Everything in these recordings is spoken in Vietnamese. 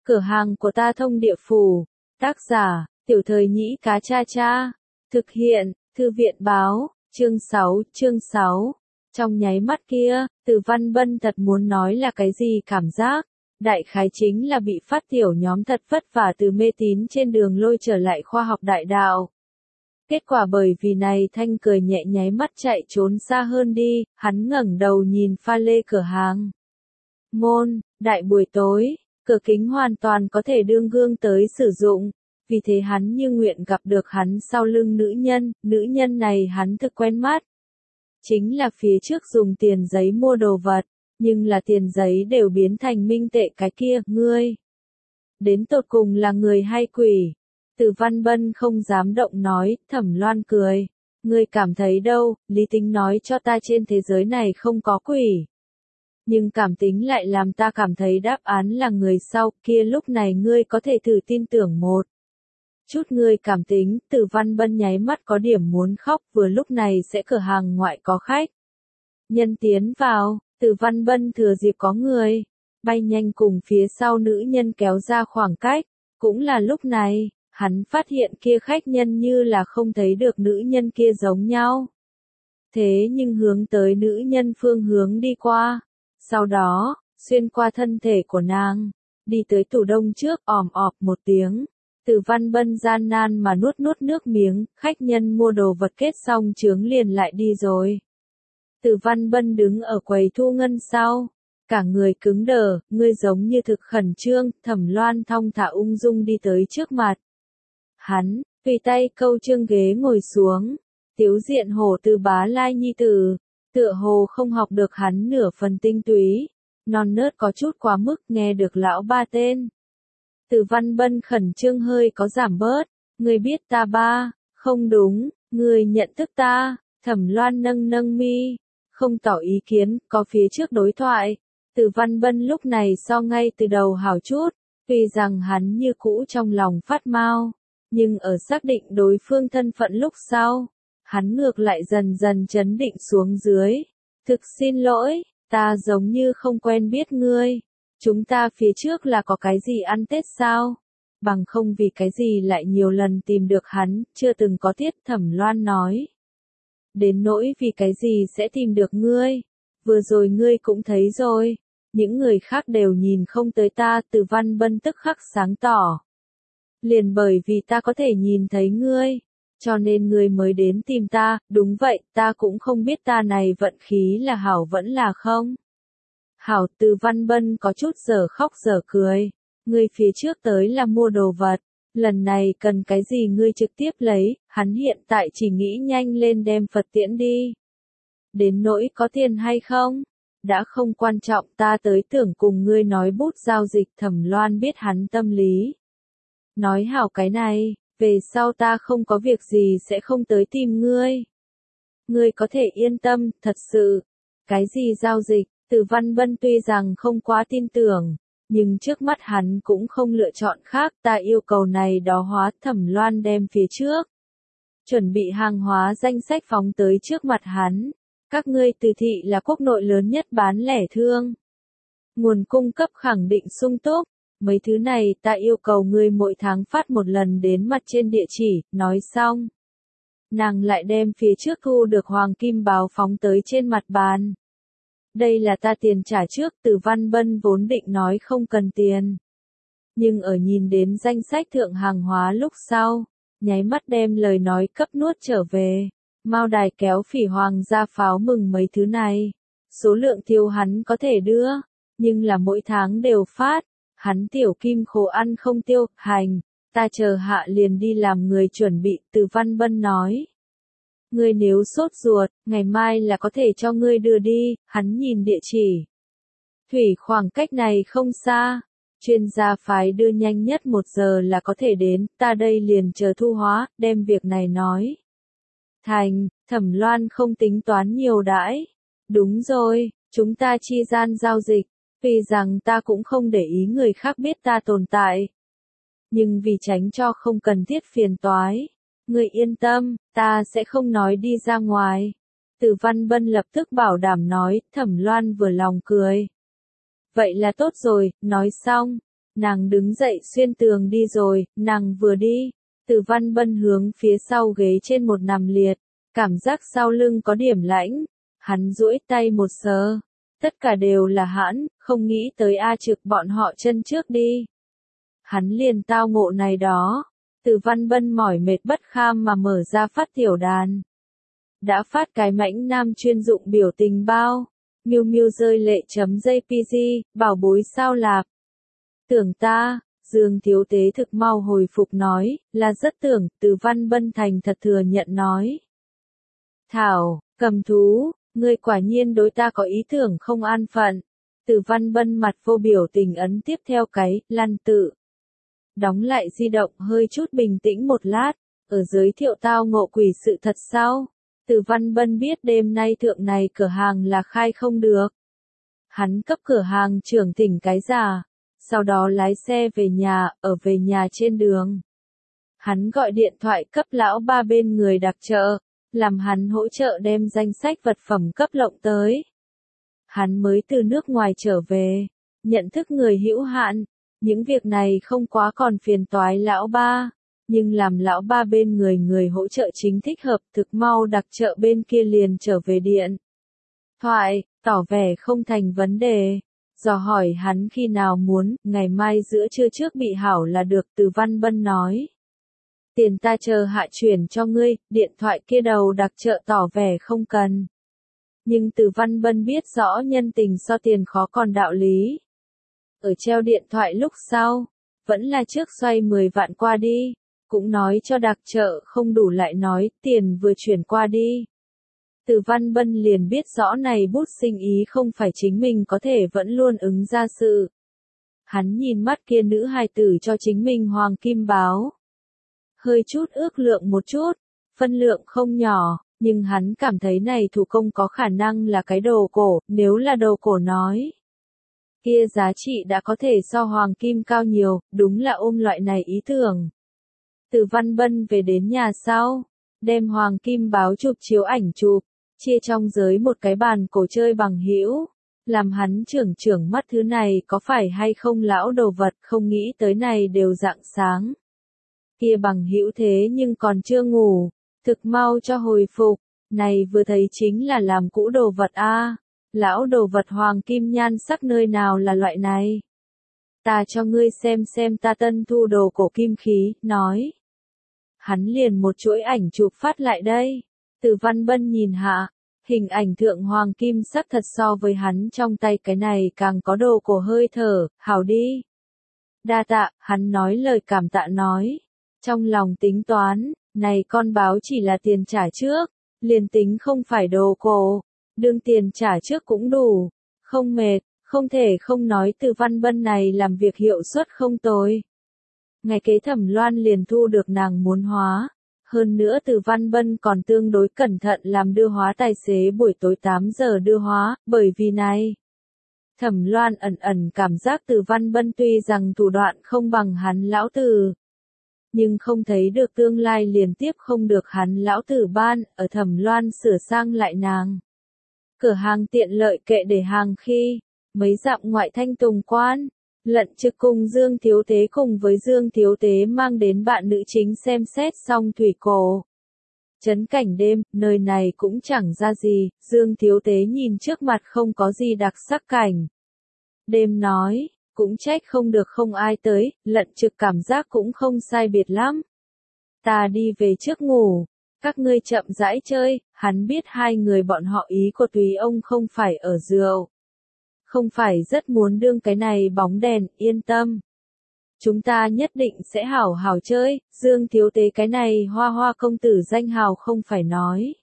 Cửa hàng của ta thông địa phủ. Tác giả, Tiểu Thời Nhĩ Cá Cha Cha. Thực hiện, Thư viện báo, chương 6. Trong nháy mắt kia, Từ Văn Bân thật muốn nói là cái gì cảm giác. Đại khái chính là bị phát tiểu nhóm thật vất vả từ mê tín trên đường lôi trở lại khoa học đại đạo. Kết quả bởi vì này Thanh cười nhẹ nháy mắt chạy trốn xa hơn đi, hắn ngẩng đầu nhìn pha lê cửa hàng. Môn, đại buổi tối, cửa kính hoàn toàn có thể đương gương tới sử dụng, vì thế hắn như nguyện gặp được hắn sau lưng nữ nhân này hắn thực quen mắt. Chính là phía trước dùng tiền giấy mua đồ vật, nhưng là tiền giấy đều biến thành minh tệ cái kia, ngươi. Đến tột cùng là người hay quỷ? Từ Văn Bân không dám động nói, Thẩm Loan cười. Ngươi cảm thấy đâu, lý tính nói cho ta trên thế giới này không có quỷ. Nhưng cảm tính lại làm ta cảm thấy đáp án là người sau, kia lúc này ngươi có thể thử tin tưởng một chút ngươi cảm tính. Từ Văn Bân nháy mắt có điểm muốn khóc, vừa lúc này sẽ cửa hàng ngoại có khách. Nhân tiến vào, Từ Văn Bân thừa dịp có người, bay nhanh cùng phía sau nữ nhân kéo ra khoảng cách. Cũng là lúc này, hắn phát hiện kia khách nhân như là không thấy được nữ nhân kia giống nhau. Thế nhưng hướng tới nữ nhân phương hướng đi qua. Sau đó, xuyên qua thân thể của nàng, đi tới tủ đông trước, òm ọp một tiếng. Từ Văn Bân gian nan mà nuốt nước miếng, khách nhân mua đồ vật kết xong chướng liền lại đi rồi. Từ Văn Bân đứng ở quầy thu ngân sau, cả người cứng đờ, ngươi giống như thực khẩn trương. Thẩm Loan thong thả ung dung đi tới trước mặt. Hắn, tùy tay câu trương ghế ngồi xuống, Tiếu Diện Hổ Từ Bá Lai nhi tử, tựa hồ không học được hắn nửa phần tinh túy, non nớt có chút quá mức, nghe được lão ba tên. Từ Văn Bân khẩn trương hơi có giảm bớt, ngươi biết ta ba, không đúng, ngươi nhận thức ta. Thẩm Loan nâng mi, không tỏ ý kiến, có phía trước đối thoại. Từ Văn Bân lúc này so ngay từ đầu hảo chút, tuy rằng hắn như cũ trong lòng phát mau, nhưng ở xác định đối phương thân phận lúc sau, hắn ngược lại dần dần trấn định xuống dưới. Thực xin lỗi, ta giống như không quen biết ngươi. Chúng ta phía trước là có cái gì ăn Tết sao? Bằng không vì cái gì lại nhiều lần tìm được hắn, chưa từng có tiết. Thẩm Loan nói. Đến nỗi vì cái gì sẽ tìm được ngươi? Vừa rồi ngươi cũng thấy rồi. Những người khác đều nhìn không tới ta. Từ Văn Bân tức khắc sáng tỏ. Liền bởi vì ta có thể nhìn thấy ngươi, cho nên ngươi mới đến tìm ta. Đúng vậy, ta cũng không biết ta này vận khí là hảo vẫn là không. Hảo. Từ Văn Bân có chút giờ khóc giờ cười. Ngươi phía trước tới là mua đồ vật, lần này cần cái gì ngươi trực tiếp lấy. Hắn hiện tại chỉ nghĩ nhanh lên đem Phật tiễn đi. Đến nỗi có tiền hay không, đã không quan trọng, ta tới tưởng cùng ngươi nói bút giao dịch. Thẩm Loan biết hắn tâm lý. Nói hảo cái này, về sau ta không có việc gì sẽ không tới tìm ngươi. Ngươi có thể yên tâm, thật sự. Cái gì giao dịch? Từ Văn Bân tuy rằng không quá tin tưởng, nhưng trước mắt hắn cũng không lựa chọn khác. Ta yêu cầu này đó hóa. Thẩm Loan đem phía trước chuẩn bị hàng hóa danh sách phóng tới trước mặt hắn. Các ngươi Từ thị là quốc nội lớn nhất bán lẻ thương. Nguồn cung cấp khẳng định sung túc. Mấy thứ này ta yêu cầu ngươi mỗi tháng phát một lần đến mặt trên địa chỉ. Nói xong, nàng lại đem phía trước thu được hoàng kim báo phóng tới trên mặt bàn. Đây là ta tiền trả trước. Từ Văn Bân vốn định nói không cần tiền, nhưng ở nhìn đến danh sách thượng hàng hóa lúc sau, nháy mắt đem lời nói cấp nuốt trở về. Mao đài kéo phỉ hoàng gia pháo mừng mấy thứ này, số lượng thiếu hắn có thể đưa, nhưng là mỗi tháng đều phát. Hắn tiểu kim khổ ăn không tiêu. Hành, ta chờ hạ liền đi làm người chuẩn bị. Từ Văn Bân nói. Ngươi nếu sốt ruột, ngày mai là có thể cho ngươi đưa đi. Hắn nhìn địa chỉ. Thủy khoảng cách này không xa. Chuyên gia phái đưa nhanh nhất 1 giờ là có thể đến. Ta đây liền chờ thu hóa, đem việc này nói. Thành. Thẩm Loan không tính toán nhiều đãi. Đúng rồi, chúng ta chi gian giao dịch. Vì rằng ta cũng không để ý người khác biết ta tồn tại. Nhưng vì tránh cho không cần thiết phiền toái. Ngươi yên tâm, ta sẽ không nói đi ra ngoài. Từ Văn Bân lập tức bảo đảm nói. Thẩm Loan vừa lòng cười. Vậy là tốt rồi. Nói xong, Nàng đứng dậy xuyên tường đi rồi, nàng vừa đi, Từ Văn Bân hướng phía sau ghế trên một nằm liệt, cảm giác sau lưng có điểm lãnh, hắn duỗi tay một sờ, tất cả đều là hãn, không nghĩ tới A Trực bọn họ chân trước đi. Hắn liền tao ngộ này đó, Từ Văn Bân mỏi mệt bất kham mà mở ra phát tiểu đàn. Đã phát cái mãnh nam chuyên dụng biểu tình bao, miu miu rơi lệ chấm JPG, bảo bối sao lạp. Tưởng ta, Dương Thiếu Tế thực mau hồi phục nói, là rất tưởng, Từ Văn Bân thành thật thừa nhận nói. Thảo, cầm thú, ngươi quả nhiên đối ta có ý tưởng không an phận. Từ Văn Bân mặt vô biểu tình ấn tiếp theo cái, lăn tự. Đóng lại di động hơi chút bình tĩnh một lát, ở giới thiệu tao ngộ quỷ sự thật sau. Từ Văn Bân biết đêm nay thượng này cửa hàng là khai không được. Hắn cấp cửa hàng trưởng thỉnh cái giả, sau đó lái xe về nhà, ở về nhà trên đường. Hắn gọi điện thoại cấp lão ba bên người đặc trợ, làm hắn hỗ trợ đem danh sách vật phẩm cấp lộng tới. Hắn mới từ nước ngoài trở về, nhận thức người hữu hạn, những việc này không quá còn phiền toái lão ba, nhưng làm lão ba bên người hỗ trợ chính thích hợp thực mau đặc trợ bên kia liền trở về điện. Thoại, tỏ vẻ không thành vấn đề, dò hỏi hắn khi nào muốn, ngày mai giữa trưa trước bị hảo là được. Từ Văn Bân nói. Tiền ta chờ hạ chuyển cho ngươi, điện thoại kia đầu đặc trợ tỏ vẻ không cần. Nhưng Từ Văn Bân biết rõ nhân tình so tiền khó còn đạo lý. Ở treo điện thoại lúc sau, vẫn là trước xoay 10 vạn qua đi, cũng nói cho đặc trợ không đủ lại nói tiền vừa chuyển qua đi. Từ Văn Bân liền biết rõ này bút sinh ý không phải chính mình có thể vẫn luôn ứng ra sự. Hắn nhìn mắt kia nữ hài tử cho chính mình hoàng kim báo. Hơi chút ước lượng một chút, phân lượng không nhỏ, nhưng hắn cảm thấy này thủ công có khả năng là cái đồ cổ, nếu là đồ cổ nói. Kia giá trị đã có thể so hoàng kim cao nhiều, đúng là ôm loại này ý tưởng. Từ Văn Bân về đến nhà sau, đem hoàng kim báo chụp chiếu ảnh chụp, chia trong giới một cái bàn cổ chơi bằng hữu, làm hắn trưởng mắt thứ này có phải hay không lão đồ vật, không nghĩ tới này đều rạng sáng. Kia bằng hữu thế nhưng còn chưa ngủ, thực mau cho hồi phục, này vừa thấy chính là làm cũ đồ vật a. Lão đồ vật hoàng kim nhan sắc nơi nào là loại này. Ta cho ngươi xem ta tân thu đồ cổ kim khí, nói. Hắn liền một chuỗi ảnh chụp phát lại đây. Từ Văn Bân nhìn hạ, hình ảnh thượng hoàng kim sắc thật so với hắn trong tay cái này càng có đồ cổ hơi thở, hảo đi. Đa tạ, hắn nói lời cảm tạ nói. Trong lòng tính toán, này con báo chỉ là tiền trả trước, liền tính không phải đồ cổ. Đương tiền trả trước cũng đủ, không mệt, không thể không nói Từ Văn Bân này làm việc hiệu suất không tồi. Ngày kế Thẩm Loan liền thu được nàng muốn hóa, hơn nữa Từ Văn Bân còn tương đối cẩn thận làm đưa hóa tài xế buổi tối 8 giờ đưa hóa, bởi vì này. Thẩm Loan ẩn cảm giác Từ Văn Bân tuy rằng thủ đoạn không bằng hắn lão tử, nhưng không thấy được tương lai liền tiếp không được hắn lão tử ban, ở Thẩm Loan sửa sang lại nàng. Cửa hàng tiện lợi kệ để hàng khi, mấy dặm ngoại Thanh Tùng Quan, Lận Trực cùng Dương Thiếu Tế cùng với Dương Thiếu Tế mang đến bạn nữ chính xem xét xong thủy cổ. Trấn cảnh đêm, nơi này cũng chẳng ra gì, Dương Thiếu Tế nhìn trước mặt không có gì đặc sắc cảnh. Đêm nói, cũng trách không được không ai tới, Lận Trực cảm giác cũng không sai biệt lắm. Ta đi về trước ngủ. Các ngươi chậm rãi chơi, hắn biết hai người bọn họ ý của Tùy ông không phải ở rượu. Không phải rất muốn đương cái này bóng đèn, yên tâm. Chúng ta nhất định sẽ hảo hảo chơi, Dương Thiếu Tế cái này hoa công tử danh hào không phải nói.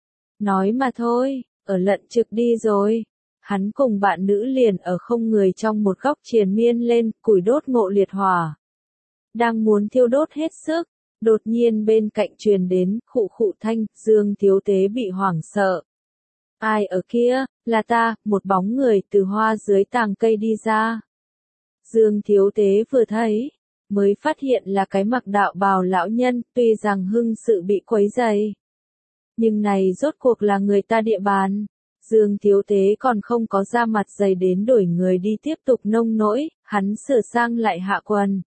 Nói mà thôi, ở Lận Trực đi rồi. Hắn cùng bạn nữ liền ở không người trong một góc triền miên lên, củi đốt ngộ liệt hỏa. Đang muốn thiêu đốt hết sức. Đột nhiên bên cạnh truyền đến, khụ thanh, Dương Thiếu Tế bị hoảng sợ. Ai ở kia, là ta, một bóng người từ hoa dưới tàng cây đi ra. Dương Thiếu Tế vừa thấy, mới phát hiện là cái mặc đạo bào lão nhân, tuy rằng hưng sự bị quấy rầy. Nhưng này rốt cuộc là người ta địa bàn. Dương Thiếu Tế còn không có ra mặt dày đến đổi người đi tiếp tục nông nỗi, hắn sửa sang lại hạ quần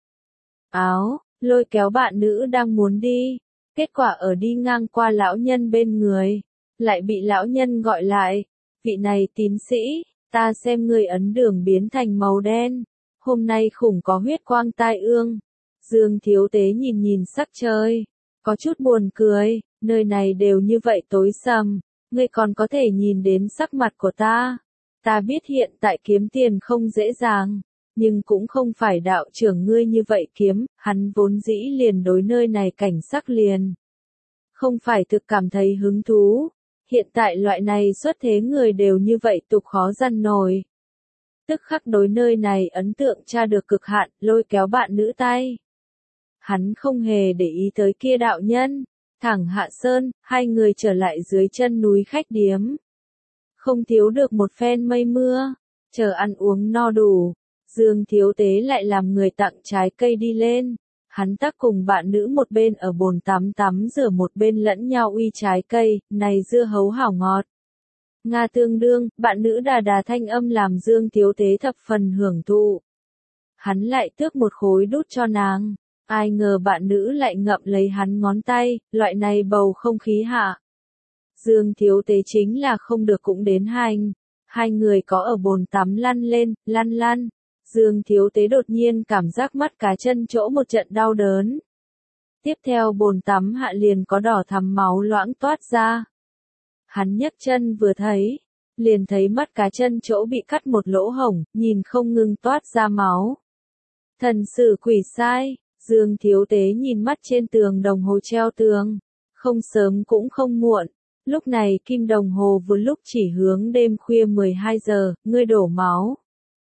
áo, lôi kéo bạn nữ đang muốn đi. Kết quả ở đi ngang qua lão nhân bên người, lại bị lão nhân gọi lại. Vị này tín sĩ, ta xem người ấn đường biến thành màu đen. Hôm nay khủng có huyết quang tai ương. Dương Thiếu Tế nhìn nhìn sắc trời, có chút buồn cười, nơi này đều như vậy tối sầm, ngươi còn có thể nhìn đến sắc mặt của ta. Ta biết hiện tại kiếm tiền không dễ dàng, nhưng cũng không phải đạo trưởng ngươi như vậy kiếm, hắn vốn dĩ liền đối nơi này cảnh sắc liền. Không phải thực cảm thấy hứng thú, hiện tại loại này xuất thế người đều như vậy tục khó dằn nổi. Tức khắc đối nơi này ấn tượng tra được cực hạn, lôi kéo bạn nữ tay. Hắn không hề để ý tới kia đạo nhân, thẳng hạ sơn, hai người trở lại dưới chân núi khách điếm. Không thiếu được một phen mây mưa, chờ ăn uống no đủ, Dương Thiếu Tế lại làm người tặng trái cây đi lên. Hắn tác cùng bạn nữ một bên ở bồn tắm tắm rửa một bên lẫn nhau uy trái cây, này dưa hấu hảo ngọt. Nga tương đương, bạn nữ đà đà thanh âm làm Dương Thiếu Tế thập phần hưởng thụ. Hắn lại tước một khối đút cho nàng, ai ngờ bạn nữ lại ngậm lấy hắn ngón tay, loại này bầu không khí hạ. Dương Thiếu Tế chính là không được cũng đến hành, hai người có ở bồn tắm lăn lên, lăn lăn. Dương Thiếu Tế đột nhiên cảm giác mắt cá chân chỗ một trận đau đớn. Tiếp theo bồn tắm hạ liền có đỏ thắm máu loãng toát ra. Hắn nhấc chân vừa thấy, liền thấy mắt cá chân chỗ bị cắt một lỗ hổng, nhìn không ngừng toát ra máu. Thần sử quỷ sai, Dương Thiếu Tế nhìn mắt trên tường đồng hồ treo tường. Không sớm cũng không muộn, lúc này kim đồng hồ vừa lúc chỉ hướng đêm khuya 12 giờ, ngươi đổ máu.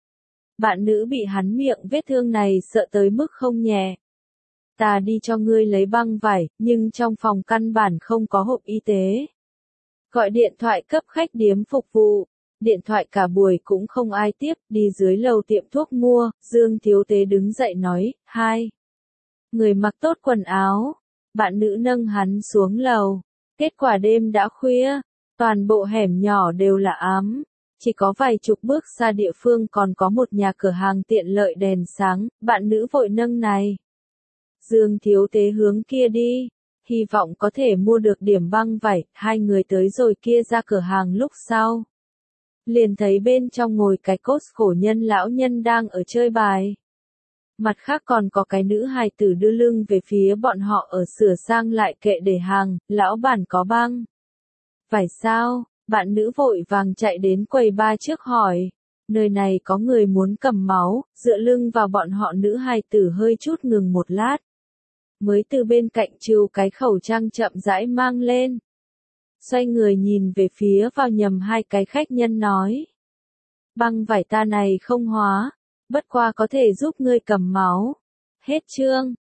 Bạn nữ bị hắn miệng vết thương này sợ tới mức không nhẹ. Ta đi cho ngươi lấy băng vải, nhưng trong phòng căn bản không có hộp y tế. Gọi điện thoại cấp khách điếm phục vụ, điện thoại cả buổi cũng không ai tiếp, đi dưới lầu tiệm thuốc mua, Dương Thiếu Tế đứng dậy nói, hai. Người mặc tốt quần áo, bạn nữ nâng hắn xuống lầu. Kết quả đêm đã khuya, toàn bộ hẻm nhỏ đều là ám. Chỉ có vài chục bước xa địa phương còn có một nhà cửa hàng tiện lợi đèn sáng, bạn nữ vội nâng này. Dương Thiếu Tế hướng kia đi, hy vọng có thể mua được điểm băng vải, hai người tới rồi kia ra cửa hàng lúc sau. Liền thấy bên trong ngồi cái cốt khổ nhân lão nhân đang ở chơi bài. Mặt khác còn có cái nữ hài tử đưa lưng về phía bọn họ ở sửa sang lại kệ để hàng, lão bản có băng. Phải sao? Bạn nữ vội vàng chạy đến quầy ba trước hỏi. Nơi này có người muốn cầm máu, dựa lưng vào bọn họ nữ hài tử hơi chút ngừng một lát. Mới từ bên cạnh trừ cái khẩu trang chậm rãi mang lên. Xoay người nhìn về phía vào nhầm hai cái khách nhân nói. Băng vải ta này không hóa, bất qua có thể giúp ngươi cầm máu. Hết chương.